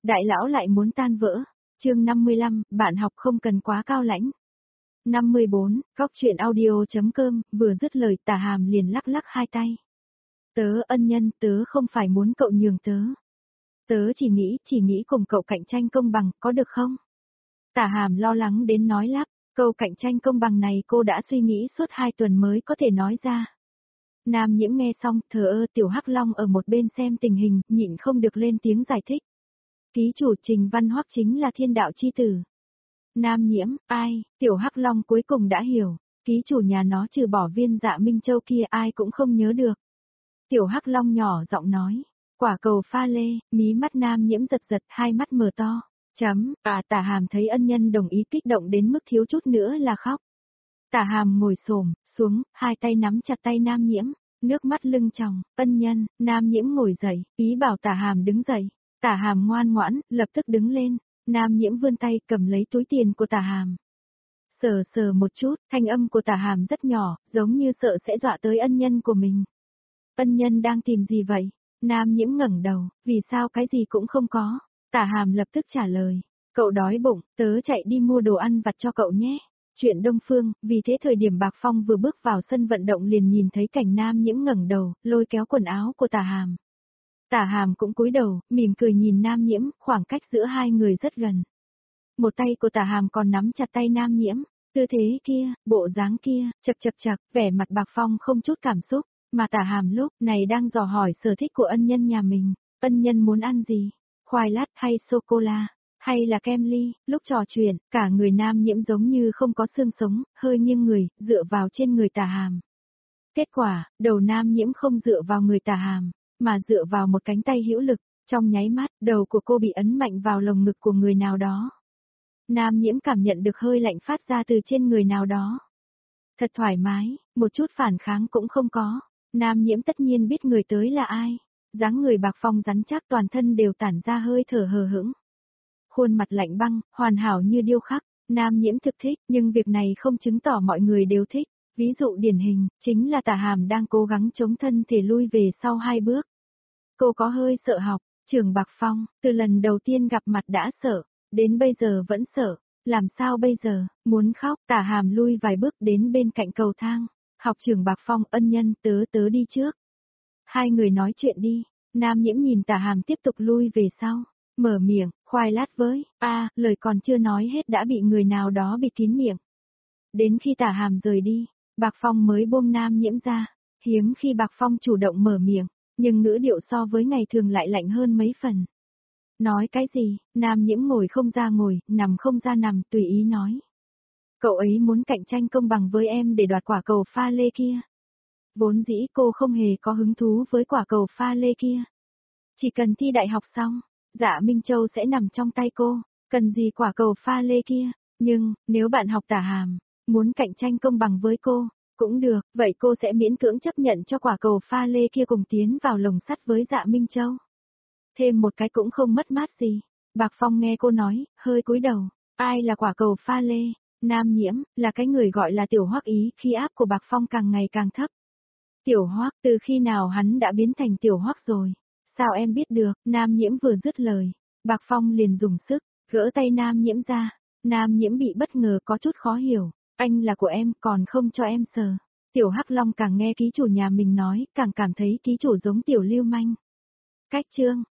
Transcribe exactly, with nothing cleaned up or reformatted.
đại lão lại muốn tan vỡ. Chương năm mươi lăm, bạn học không cần quá cao lãnh. năm mươi bốn, góc truyện audio.com, vừa dứt lời Tả Hàm liền lắc lắc hai tay. Tớ ân nhân, tớ không phải muốn cậu nhường tớ. Tớ chỉ nghĩ, chỉ nghĩ cùng cậu cạnh tranh công bằng, có được không? Tả Hàm lo lắng đến nói lắp, câu cạnh tranh công bằng này cô đã suy nghĩ suốt hai tuần mới có thể nói ra. Nam Nhiễm nghe xong, thờ ơ. Tiểu Hắc Long ở một bên xem tình hình, nhịn không được lên tiếng giải thích. Ký chủ Trình Văn Hoắc chính là thiên đạo chi tử. Nam Nhiễm, ai, Tiểu Hắc Long cuối cùng đã hiểu, ký chủ nhà nó trừ bỏ Viên Dạ Minh Châu kia ai cũng không nhớ được. Tiểu Hắc Long nhỏ giọng nói, quả cầu pha lê, mí mắt Nam Nhiễm giật giật, hai mắt mở to, chấm, à Tả Hàm thấy ân nhân đồng ý kích động đến mức thiếu chút nữa là khóc. Tả Hàm ngồi xổm xuống, hai tay nắm chặt tay Nam Nhiễm, nước mắt lưng tròng, ân nhân. Nam Nhiễm ngồi dậy, ý bảo Tả Hàm đứng dậy. Tả Hàm ngoan ngoãn, lập tức đứng lên. Nam Nhiễm vươn tay cầm lấy túi tiền của Tả Hàm. Sờ sờ một chút, thanh âm của Tả Hàm rất nhỏ, giống như sợ sẽ dọa tới ân nhân của mình. Ân nhân đang tìm gì vậy? Nam Nhiễm ngẩng đầu, vì sao cái gì cũng không có? Tả Hàm lập tức trả lời, cậu đói bụng, tớ chạy đi mua đồ ăn vặt cho cậu nhé. Chuyện Đông Phương, vì thế thời điểm Bạc Phong vừa bước vào sân vận động liền nhìn thấy cảnh Nam Nhiễm ngẩng đầu, lôi kéo quần áo của Tả Hàm. Tả Hàm cũng cúi đầu, mỉm cười nhìn Nam Nhiễm, khoảng cách giữa hai người rất gần. Một tay của Tả Hàm còn nắm chặt tay Nam Nhiễm, tư thế kia, bộ dáng kia, chật chật chật, vẻ mặt Bạc Phong không chút cảm xúc, mà Tả Hàm lúc này đang dò hỏi sở thích của ân nhân nhà mình, ân nhân muốn ăn gì, khoai lát hay sô-cô-la, hay là kem ly. Lúc trò chuyện, cả người Nam Nhiễm giống như không có xương sống, hơi nghiêng người, dựa vào trên người Tả Hàm. Kết quả, đầu Nam Nhiễm không dựa vào người Tả Hàm, mà dựa vào một cánh tay hữu lực, trong nháy mắt, đầu của cô bị ấn mạnh vào lồng ngực của người nào đó. Nam Nhiễm cảm nhận được hơi lạnh phát ra từ trên người nào đó. Thật thoải mái, một chút phản kháng cũng không có. Nam Nhiễm tất nhiên biết người tới là ai. Dáng người Bạc Phong rắn chắc, toàn thân đều tản ra hơi thở hờ hững. Khuôn mặt lạnh băng, hoàn hảo như điêu khắc. Nam Nhiễm thực thích, nhưng việc này không chứng tỏ mọi người đều thích. Ví dụ điển hình, chính là Tả Hàm đang cố gắng chống thân thể lui về sau hai bước. Cô có hơi sợ học, Trường Bạc Phong, từ lần đầu tiên gặp mặt đã sợ, đến bây giờ vẫn sợ, làm sao bây giờ, muốn khóc. Tả Hàm lui vài bước đến bên cạnh cầu thang, học Trường Bạc Phong, ân nhân, tớ tớ đi trước. Hai người nói chuyện đi. Nam Nhiễm nhìn Tả Hàm tiếp tục lui về sau, mở miệng, khoai lát với, a à, lời còn chưa nói hết đã bị người nào đó bịt kín miệng. Đến khi Tả Hàm rời đi, Bạc Phong mới buông Nam Nhiễm ra, hiếm khi Bạc Phong chủ động mở miệng, nhưng ngữ điệu so với ngày thường lại lạnh hơn mấy phần. Nói cái gì? Nam Nhiễm ngồi không ra ngồi, nằm không ra nằm, tùy ý nói. Cậu ấy muốn cạnh tranh công bằng với em để đoạt quả cầu pha lê kia. Vốn dĩ cô không hề có hứng thú với quả cầu pha lê kia. Chỉ cần thi đại học xong, Dạ Minh Châu sẽ nằm trong tay cô, cần gì quả cầu pha lê kia. Nhưng, nếu bạn học Tả Hàm, muốn cạnh tranh công bằng với cô, cũng được, vậy cô sẽ miễn cưỡng chấp nhận cho quả cầu pha lê kia cùng tiến vào lồng sắt với Dạ Minh Châu. Thêm một cái cũng không mất mát gì. Bạc Phong nghe cô nói, hơi cúi đầu. Ai là quả cầu pha lê? Nam Nhiễm, là cái người gọi là Tiểu Hoắc ý, khí áp của Bạc Phong càng ngày càng thấp. Tiểu Hoắc, từ khi nào hắn đã biến thành Tiểu Hoắc rồi? Sao em biết được? Nam Nhiễm vừa dứt lời, Bạc Phong liền dùng sức, gỡ tay Nam Nhiễm ra. Nam Nhiễm bị bất ngờ có chút khó hiểu. Anh là của em, còn không cho em sờ. Tiểu Hắc Long càng nghe ký chủ nhà mình nói, càng cảm thấy ký chủ giống tiểu lưu manh. Cách chương